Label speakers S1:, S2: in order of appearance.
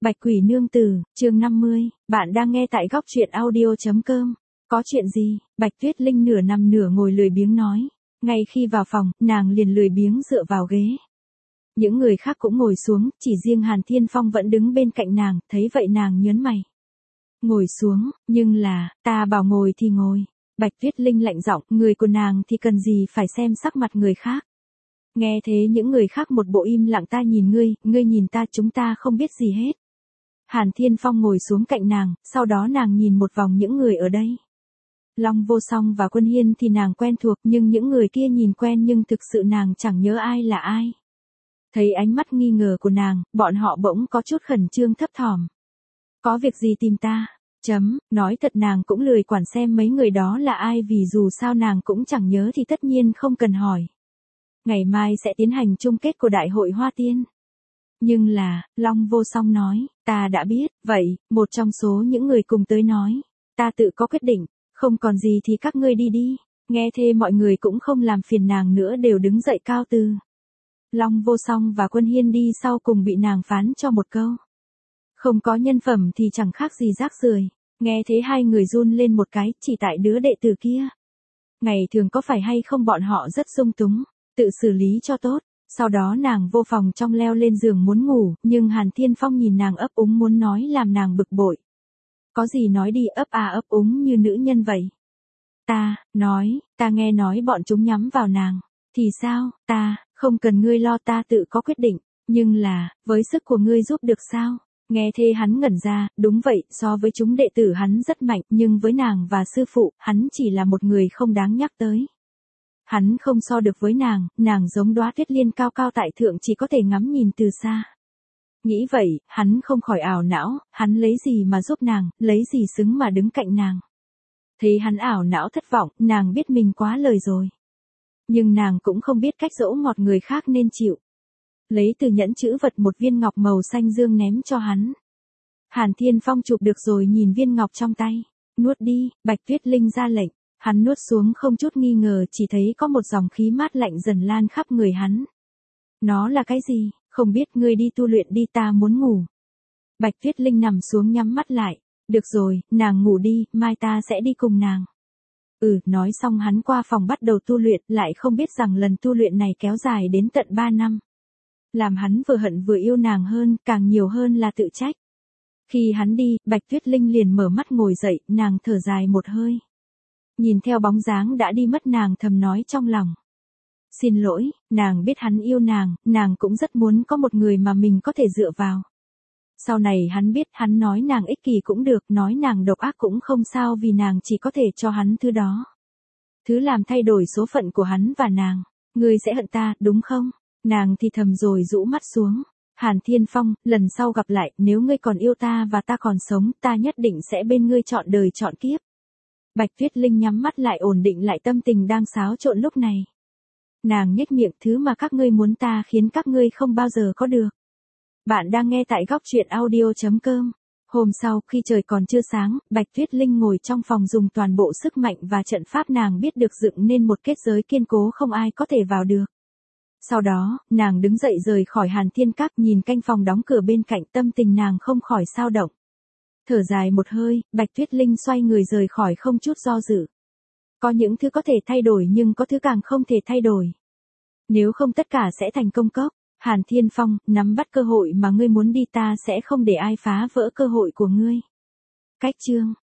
S1: Bạch Quỷ Nương Tử, chương 50, bạn đang nghe tại góc truyện audio.com. Có chuyện gì? Bạch Tuyết Linh nửa nằm nửa ngồi lười biếng nói. Ngay khi vào phòng, nàng liền lười biếng dựa vào ghế. Những người khác cũng ngồi xuống, chỉ riêng Hàn Thiên Phong vẫn đứng bên cạnh nàng, thấy vậy nàng nhớn mày. Ngồi xuống, nhưng là, ta bảo ngồi thì ngồi. Bạch Tuyết Linh lạnh giọng, người của nàng thì cần gì phải xem sắc mặt người khác. Nghe thế những người khác một bộ im lặng, ta nhìn ngươi nhìn ta, chúng ta không biết gì hết. Hàn Thiên Phong ngồi xuống cạnh nàng, sau đó nàng nhìn một vòng những người ở đây. Long Vô Song và Quân Hiên thì nàng quen thuộc, nhưng những người kia nhìn quen nhưng thực sự nàng chẳng nhớ ai là ai. Thấy ánh mắt nghi ngờ của nàng, bọn họ bỗng có chút khẩn trương thấp thỏm. Có việc gì tìm ta? Nói thật nàng cũng lười quản xem mấy người đó là ai, vì dù sao nàng cũng chẳng nhớ thì tất nhiên không cần hỏi. Ngày mai sẽ tiến hành chung kết của Đại hội Hoa Tiên. Nhưng là, Long Vô Song nói, ta đã biết, vậy, một trong số những người cùng tới nói, ta tự có quyết định, không còn gì thì các ngươi đi đi. Nghe thế mọi người cũng không làm phiền nàng nữa, đều đứng dậy cáo từ. Long Vô Song và Quân Hiên đi sau cùng bị nàng phán cho một câu. Không có nhân phẩm thì chẳng khác gì rác rưởi. Nghe thế hai người run lên một cái, chỉ tại đứa đệ tử kia. Ngày thường có phải hay không bọn họ rất sung túng, tự xử lý cho tốt. Sau đó nàng vô phòng trong leo lên giường muốn ngủ, nhưng Hàn Thiên Phong nhìn nàng ấp úng muốn nói làm nàng bực bội. Có gì nói đi, ấp úng như nữ nhân vậy. Ta nghe nói bọn chúng nhắm vào nàng. Thì sao, không cần ngươi lo, ta tự có quyết định. Nhưng là, với sức của ngươi giúp được sao? Nghe thế hắn ngẩn ra, đúng vậy, so với chúng đệ tử hắn rất mạnh, nhưng với nàng và sư phụ, hắn chỉ là một người không đáng nhắc tới. Hắn không so được với nàng giống đóa tuyết liên cao cao tại thượng, chỉ có thể ngắm nhìn từ xa. Nghĩ vậy, hắn không khỏi ảo não, hắn lấy gì mà giúp nàng, lấy gì xứng mà đứng cạnh nàng. Thấy hắn ảo não thất vọng, nàng biết mình quá lời rồi. Nhưng nàng cũng không biết cách dỗ ngọt người khác nên chịu. Lấy từ nhẫn chữ vật một viên ngọc màu xanh dương ném cho hắn. Hàn Thiên Phong chụp được rồi nhìn viên ngọc trong tay. Nuốt đi, Bạch Tuyết Linh ra lệnh. Hắn nuốt xuống không chút nghi ngờ, chỉ thấy có một dòng khí mát lạnh dần lan khắp người hắn. Nó là cái gì? Không biết, ngươi đi tu luyện đi, ta muốn ngủ. Bạch Tuyết Linh nằm xuống nhắm mắt lại. Được rồi, nàng ngủ đi, mai ta sẽ đi cùng nàng. Nói xong hắn qua phòng bắt đầu tu luyện, lại không biết rằng lần tu luyện này kéo dài đến tận 3 năm. Làm hắn vừa hận vừa yêu nàng hơn, càng nhiều hơn là tự trách. Khi hắn đi, Bạch Tuyết Linh liền mở mắt ngồi dậy, nàng thở dài một hơi. Nhìn theo bóng dáng đã đi mất, nàng thầm nói trong lòng. Xin lỗi, nàng biết hắn yêu nàng cũng rất muốn có một người mà mình có thể dựa vào. Sau này hắn biết hắn nói nàng ích kỷ cũng được, nói nàng độc ác cũng không sao, vì nàng chỉ có thể cho hắn thứ đó. Thứ làm thay đổi số phận của hắn và nàng. Ngươi sẽ hận ta, đúng không? Nàng thì thầm rồi rũ mắt xuống. Hàn Thiên Phong, lần sau gặp lại, nếu ngươi còn yêu ta và ta còn sống, ta nhất định sẽ bên ngươi trọn đời trọn kiếp. Bạch Tuyết Linh nhắm mắt lại, ổn định lại tâm tình đang xáo trộn lúc này. Nàng nhếch miệng, thứ mà các ngươi muốn ta khiến các ngươi không bao giờ có được. Bạn đang nghe tại góc truyện audio.com. Hôm sau, khi trời còn chưa sáng, Bạch Tuyết Linh ngồi trong phòng dùng toàn bộ sức mạnh và trận pháp nàng biết được dựng nên một kết giới kiên cố không ai có thể vào được. Sau đó, nàng đứng dậy rời khỏi Hàn Thiên Các, nhìn canh phòng đóng cửa bên cạnh, tâm tình nàng không khỏi xao động. Thở dài một hơi, Bạch Tuyết Linh xoay người rời khỏi không chút do dự. Có những thứ có thể thay đổi nhưng có thứ càng không thể thay đổi. Nếu không tất cả sẽ thành công cốc. Hàn Thiên Phong, nắm bắt cơ hội mà ngươi muốn đi, ta sẽ không để ai phá vỡ cơ hội của ngươi. Cách chương